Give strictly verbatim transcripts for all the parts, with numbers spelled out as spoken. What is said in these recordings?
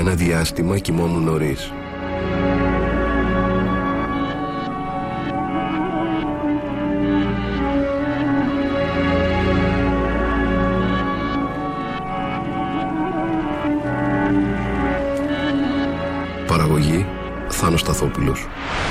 ένα διάστημα κοιμόμουν νωρίς. Παραγωγή Θάνος Σταθόπουλος.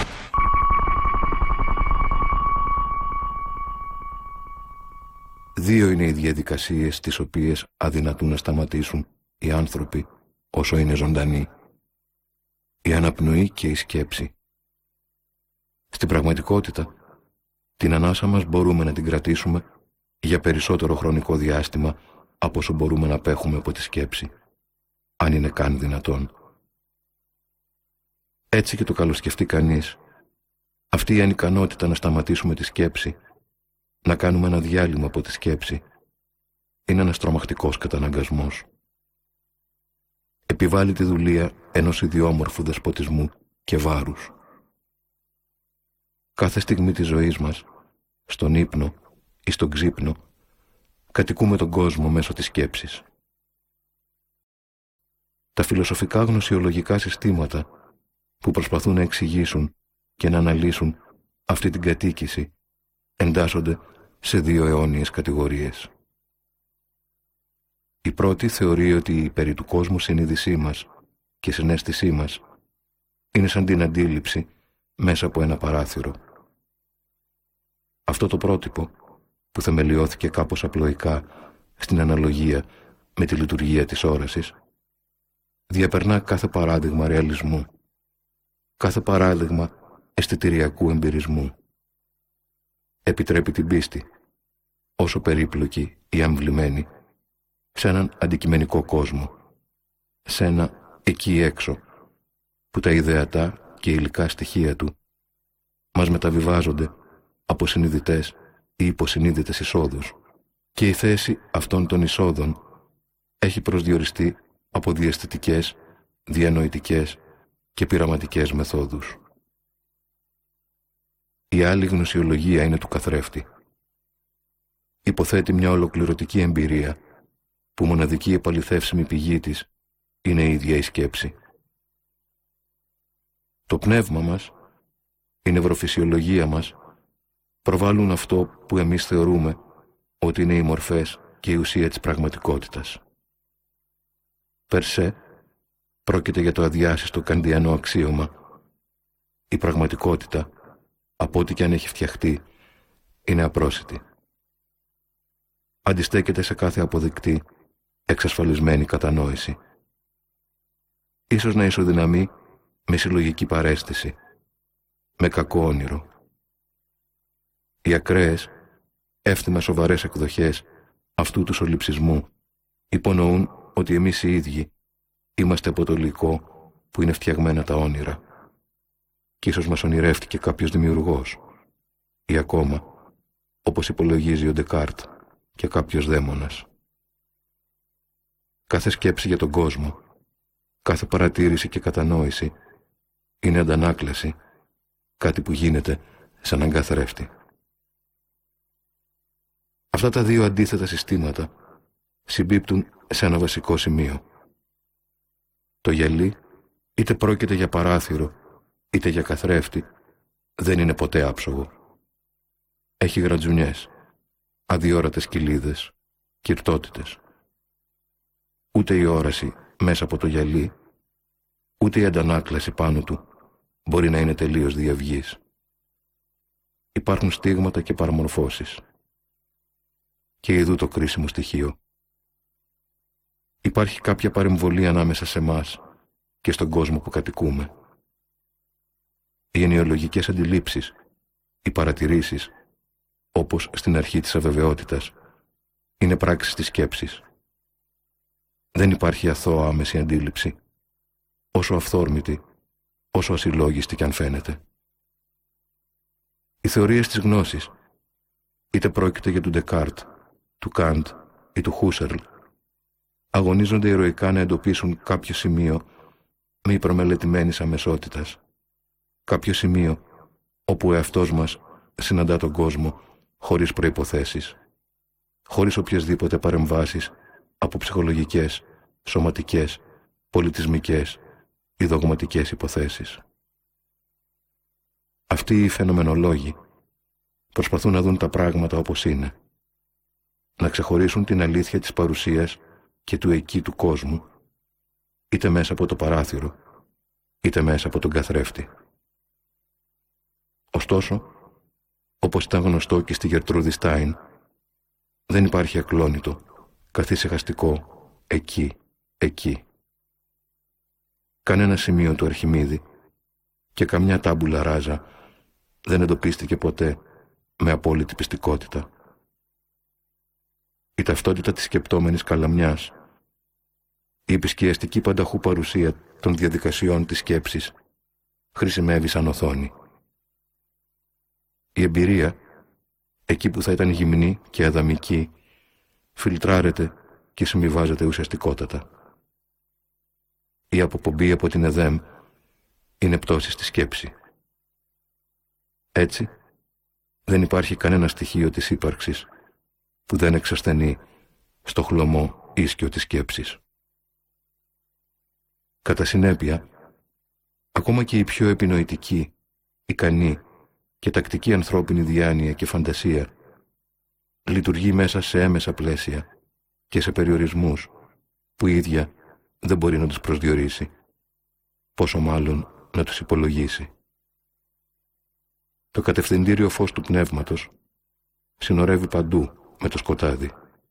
Δύο είναι οι διαδικασίες τις οποίες αδυνατούν να σταματήσουν οι άνθρωποι όσο είναι ζωντανοί. Η αναπνοή και η σκέψη. Στην πραγματικότητα, την ανάσα μας μπορούμε να την κρατήσουμε για περισσότερο χρονικό διάστημα από όσο μπορούμε να απέχουμε από τη σκέψη, αν είναι καν δυνατόν. Έτσι και το καλοσκεφτεί κανείς, αυτή η ανικανότητα να σταματήσουμε τη σκέψη, να κάνουμε ένα διάλειμμα από τη σκέψη, είναι ένας τρομακτικός καταναγκασμός. Επιβάλλει τη δουλεία ενός ιδιόμορφου δεσποτισμού και βάρους. Κάθε στιγμή της ζωής μας, στον ύπνο ή στον ξύπνο, κατοικούμε τον κόσμο μέσω της σκέψης. Τα φιλοσοφικά γνωσιολογικά συστήματα που προσπαθούν να εξηγήσουν και να αναλύσουν αυτή την κατοίκηση εντάσσονται σε δύο αιώνιες κατηγορίες. Η πρώτη θεωρεί ότι η περί του κόσμου συνείδησή μας και συναίσθησή μας είναι σαν την αντίληψη μέσα από ένα παράθυρο. Αυτό το πρότυπο, που θεμελιώθηκε κάπως απλοϊκά στην αναλογία με τη λειτουργία της όρασης, διαπερνά κάθε παράδειγμα ρεαλισμού, κάθε παράδειγμα αισθητηριακού εμπειρισμού. Επιτρέπει την πίστη, όσο περίπλοκη ή αμβλημένη, σε έναν αντικειμενικό κόσμο, σε ένα εκεί έξω, που τα ιδεατά και υλικά στοιχεία του μας μεταβιβάζονται από συνειδητές ή υποσυνείδητες εισόδους, και η θέση αυτών των εισόδων έχει προσδιοριστεί από διαισθητικές, διανοητικές και πειραματικές μεθόδους. Η άλλη γνωσιολογία είναι του καθρέφτη. Υποθέτει μια ολοκληρωτική εμπειρία που μοναδική επαληθεύσιμη πηγή της είναι η ίδια η σκέψη. Το πνεύμα μας, η νευροφυσιολογία μας προβάλλουν αυτό που εμείς θεωρούμε ότι είναι οι μορφές και η ουσία της πραγματικότητας. Περσέ, πρόκειται για το αδιάσυστο καντιανό αξίωμα. Η πραγματικότητα, από ό,τι και αν έχει φτιαχτεί, είναι απρόσιτη. Αντιστέκεται σε κάθε αποδεικτή εξασφαλισμένη κατανόηση. Ίσως να ισοδυναμεί με συλλογική παρέστηση, με κακό όνειρο. Οι ακραίες, εύθυμα σοβαρές εκδοχές αυτού του σολιψισμού υπονοούν ότι εμείς οι ίδιοι είμαστε από το υλικό που είναι φτιαγμένα τα όνειρα. Κι ίσως μας ονειρεύτηκε κάποιος δημιουργός, ή ακόμα, όπως υπολογίζει ο Ντεκάρτ, και κάποιος δαίμονας. Κάθε σκέψη για τον κόσμο, κάθε παρατήρηση και κατανόηση είναι αντανάκλαση, κάτι που γίνεται σαν έναν καθρέφτη. Αυτά τα δύο αντίθετα συστήματα συμπίπτουν σε ένα βασικό σημείο. Το γυαλί, είτε πρόκειται για παράθυρο, είτε για καθρέφτη, δεν είναι ποτέ άψογο. Έχει γρατζουνιές, αδιόρατες κοιλίδες, κυρτότητες. Ούτε η όραση μέσα από το γυαλί, ούτε η αντανάκλαση πάνω του μπορεί να είναι τελείως διαυγής. Υπάρχουν στίγματα και παραμορφώσεις. Και ειδού το κρίσιμο στοιχείο. Υπάρχει κάποια παρεμβολή ανάμεσα σε μας και στον κόσμο που κατοικούμε. Οι ενοιολογικές αντιλήψεις, οι παρατηρήσεις, όπως στην αρχή της αβεβαιότητας, είναι πράξεις της σκέψης. Δεν υπάρχει αθώα άμεση αντίληψη, όσο αυθόρμητη, όσο ασυλλόγιστη κι αν φαίνεται. Οι θεωρίες της γνώσης, είτε πρόκειται για του Ντεκάρτ, του Καντ ή του Χούσερλ, αγωνίζονται ηρωικά να εντοπίσουν κάποιο σημείο με υπρομελετημένης αμεσότητας, κάποιο σημείο όπου ο εαυτός μας συναντά τον κόσμο χωρίς προϋποθέσεις, χωρίς οποιασδήποτε παρεμβάσεις από ψυχολογικές, σωματικές πολιτισμικές ή δογματικές υποθέσεις. Αυτοί οι φαινομενολόγοι προσπαθούν να δουν τα πράγματα όπως είναι, να ξεχωρίσουν την αλήθεια της παρουσίας και του εκεί του κόσμου, είτε μέσα από το παράθυρο, είτε μέσα από τον καθρέφτη. Ωστόσο, όπως ήταν γνωστό και στη Γερτρούδη Στάιν, δεν υπάρχει ακλόνητο, καθησυχαστικό εκεί, εκεί. Κανένα σημείο του Αρχιμίδη και καμιά τάμπουλα ράζα δεν εντοπίστηκε ποτέ με απόλυτη πιστικότητα. Η ταυτότητα της σκεπτόμενης καλαμιάς, η επισκιαστική πανταχού παρουσία των διαδικασιών της σκέψης χρησιμεύει σαν οθόνη. Η εμπειρία, εκεί που θα ήταν γυμνή και αδαμική, φιλτράρεται και συμβιβάζεται ουσιαστικότατα. Η αποπομπή από την ΕΔΕΜ είναι πτώση στη σκέψη. Έτσι, δεν υπάρχει κανένα στοιχείο της ύπαρξης που δεν εξασθενεί στο χλωμό ίσκιο της σκέψης. Κατά συνέπεια, ακόμα και η πιο επινοητική, ικανή και τακτική ανθρώπινη διάνοια και φαντασία λειτουργεί μέσα σε έμεσα πλαίσια και σε περιορισμούς που η ίδια δεν μπορεί να τους προσδιορίσει, πόσο μάλλον να τους υπολογίσει. Το κατευθυντήριο φως του πνεύματος συνορεύει παντού με το σκοτάδι.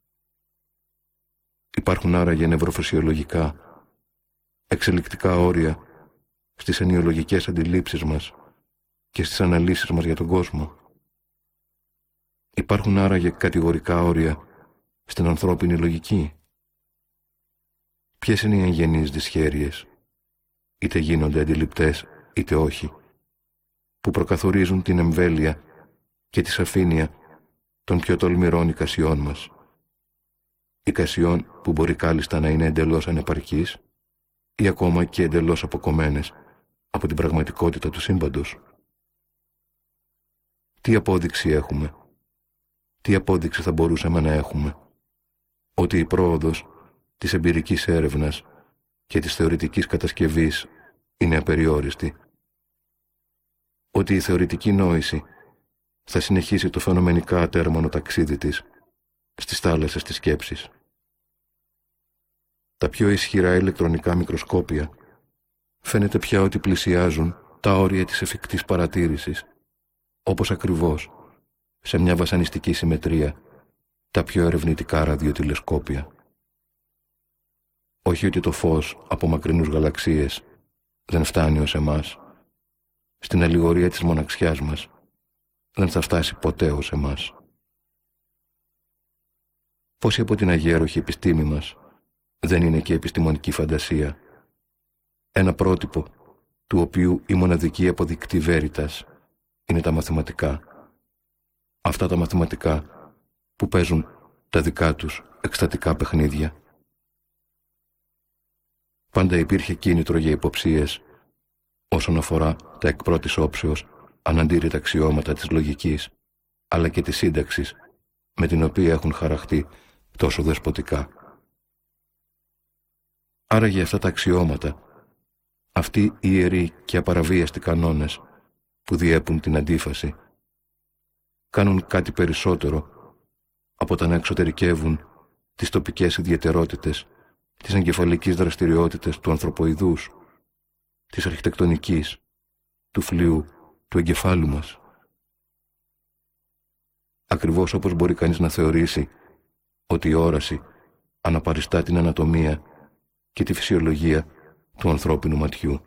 Υπάρχουν άραγε νευροφυσιολογικά, εξελικτικά όρια στις ενοιολογικές αντιλήψεις μας και στις αναλύσεις μας για τον κόσμο. Υπάρχουν άραγε κατηγορικά όρια στην ανθρώπινη λογική. Ποιες είναι οι εγγενείς δυσχέρειες, είτε γίνονται αντιληπτές είτε όχι, που προκαθορίζουν την εμβέλεια και τη σαφήνεια των πιο τολμηρών εικασιών μας. Εικασιών που μπορεί κάλλιστα να είναι εντελώς ανεπαρκείς ή ακόμα και εντελώς αποκομμένες από την πραγματικότητα του σύμπαντος. Τι απόδειξη έχουμε, τι απόδειξη θα μπορούσαμε να έχουμε, ότι η πρόοδος της εμπειρικής έρευνας και της θεωρητικής κατασκευής είναι απεριόριστη, ότι η θεωρητική νόηση θα συνεχίσει το φαινομενικά ατέρμονο ταξίδι της στις θάλασσες της σκέψης. Τα πιο ισχυρά ηλεκτρονικά μικροσκόπια φαίνεται πια ότι πλησιάζουν τα όρια της εφικτής παρατήρησης, όπως ακριβώς σε μια βασανιστική συμμετρία τα πιο ερευνητικά ραδιοτηλεσκόπια. Όχι ότι το φως από μακρινούς γαλαξίες δεν φτάνει ως εμάς, στην αλληγορία της μοναξιάς μας δεν θα φτάσει ποτέ ως εμάς. Πόσοι από την αγέροχη επιστήμη μας δεν είναι και επιστημονική φαντασία, ένα πρότυπο του οποίου η μοναδική αποδεικτή βέριτας είναι τα μαθηματικά. Αυτά τα μαθηματικά που παίζουν τα δικά τους εκστατικά παιχνίδια. Πάντα υπήρχε κίνητρο για υποψίες όσον αφορά τα εκ πρώτης όψεως αναντήρητα αξιώματα της λογικής, αλλά και της σύνταξης με την οποία έχουν χαραχτεί τόσο δεσποτικά. Άρα για αυτά τα αξιώματα, αυτοί οι ιεροί και απαραβίαστοι κανόνες που διέπουν την αντίφαση, κάνουν κάτι περισσότερο από τα να εξωτερικεύουν τις τοπικές ιδιαιτερότητες, τις εγκεφαλικής δραστηριότητες του ανθρωποειδούς, της αρχιτεκτονικής, του φλοιού, του εγκεφάλου μας. Ακριβώς όπως μπορεί κανείς να θεωρήσει ότι η όραση αναπαριστά την ανατομία και τη φυσιολογία του ανθρώπινου ματιού.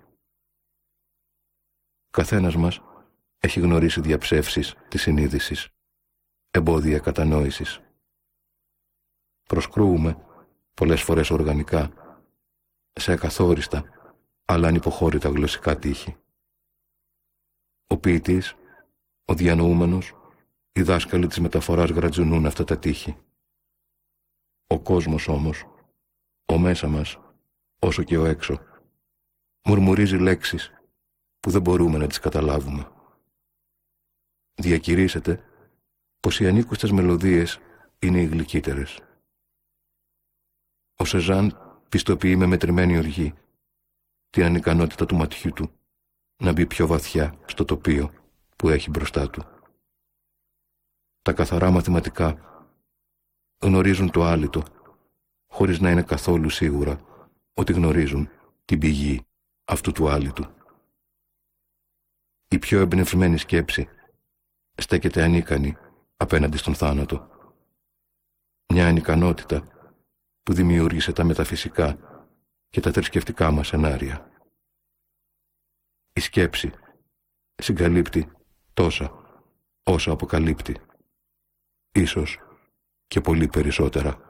Καθένας μας έχει γνωρίσει διαψεύσεις της συνείδησης, εμπόδια κατανόησης. Προσκρούουμε, πολλές φορές οργανικά, σε ακαθόριστα, αλλά ανυποχώρητα γλωσσικά τείχη. Ο ποιητής, ο διανοούμενος, οι δάσκαλοι της μεταφοράς γρατζουνούν αυτά τα τείχη. Ο κόσμος όμως, ο μέσα μας, όσο και ο έξω, μουρμουρίζει λέξεις που δεν μπορούμε να τις καταλάβουμε. Διακηρύσσεται πως οι ανήκουστες μελωδίες είναι οι γλυκύτερες. Ο Σεζάν πιστοποιεί με μετρημένη οργή την ανικανότητα του ματιού του να μπει πιο βαθιά στο τοπίο που έχει μπροστά του. Τα καθαρά μαθηματικά γνωρίζουν το άλυτο, χωρίς να είναι καθόλου σίγουρα ότι γνωρίζουν την πηγή αυτού του άλυτου. Η πιο εμπνευσμένη σκέψη στέκεται ανίκανη απέναντι στον θάνατο. Μια ανικανότητα που δημιούργησε τα μεταφυσικά και τα θρησκευτικά μας σενάρια. Η σκέψη συγκαλύπτει τόσα όσα αποκαλύπτει, ίσως και πολύ περισσότερα.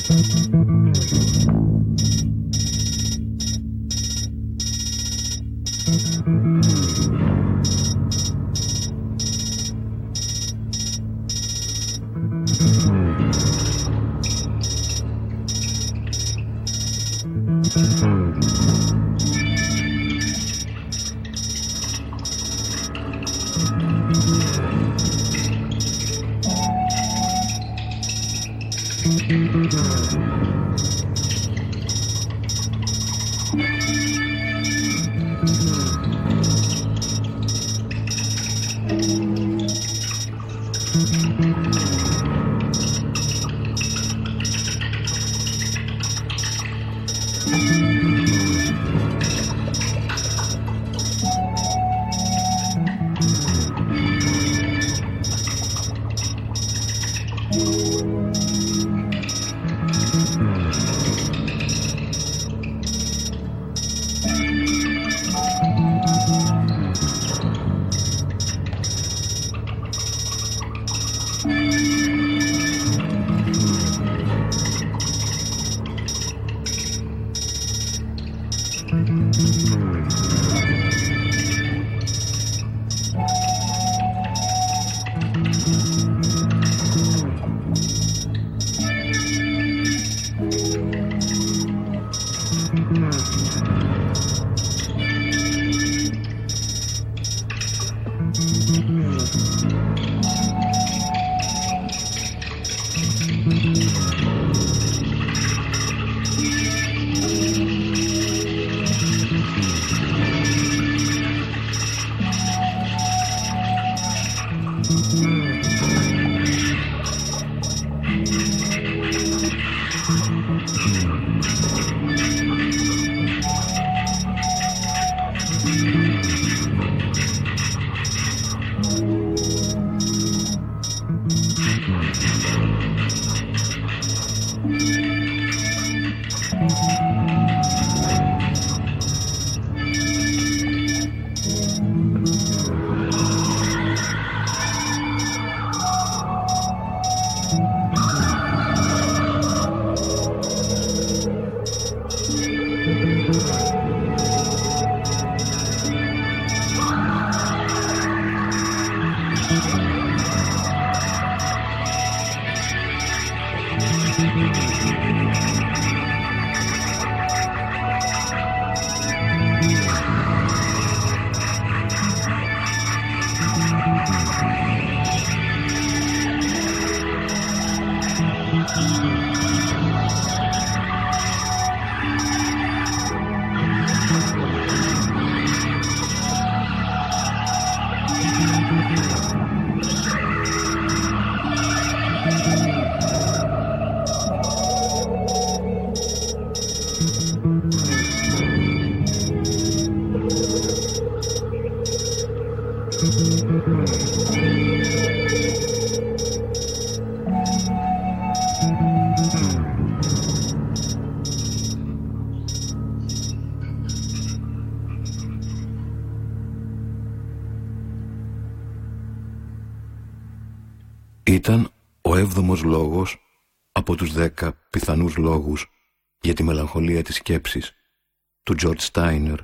Ήταν ο έβδομος λόγος από τους δέκα πιθανούς λόγους για τη μελαγχολία της σκέψης του Τζορτζ Στάινερ,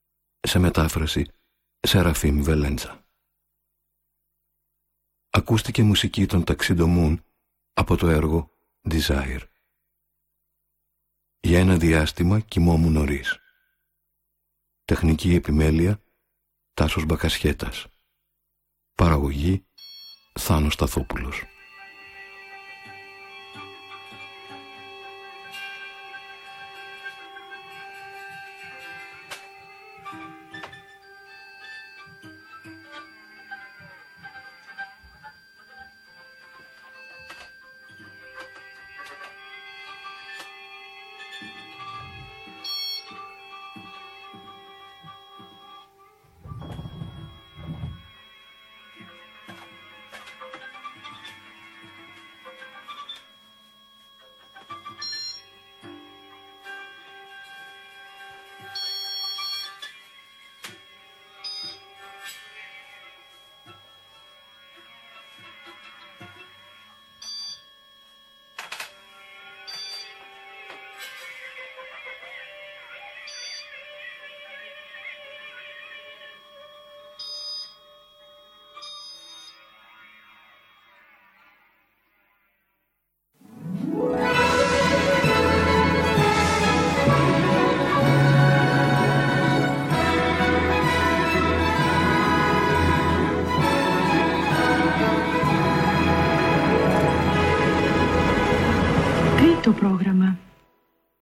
σε μετάφραση Σεραφείμ Βελέντσα. Ακούστηκε μουσική των ταξιντομούν από το έργο Desire. Για ένα διάστημα κοιμόμουν νωρίς. Τεχνική επιμέλεια Τάσος Μπακασχέτας. Παραγωγή Θάνος Σταθόπουλος.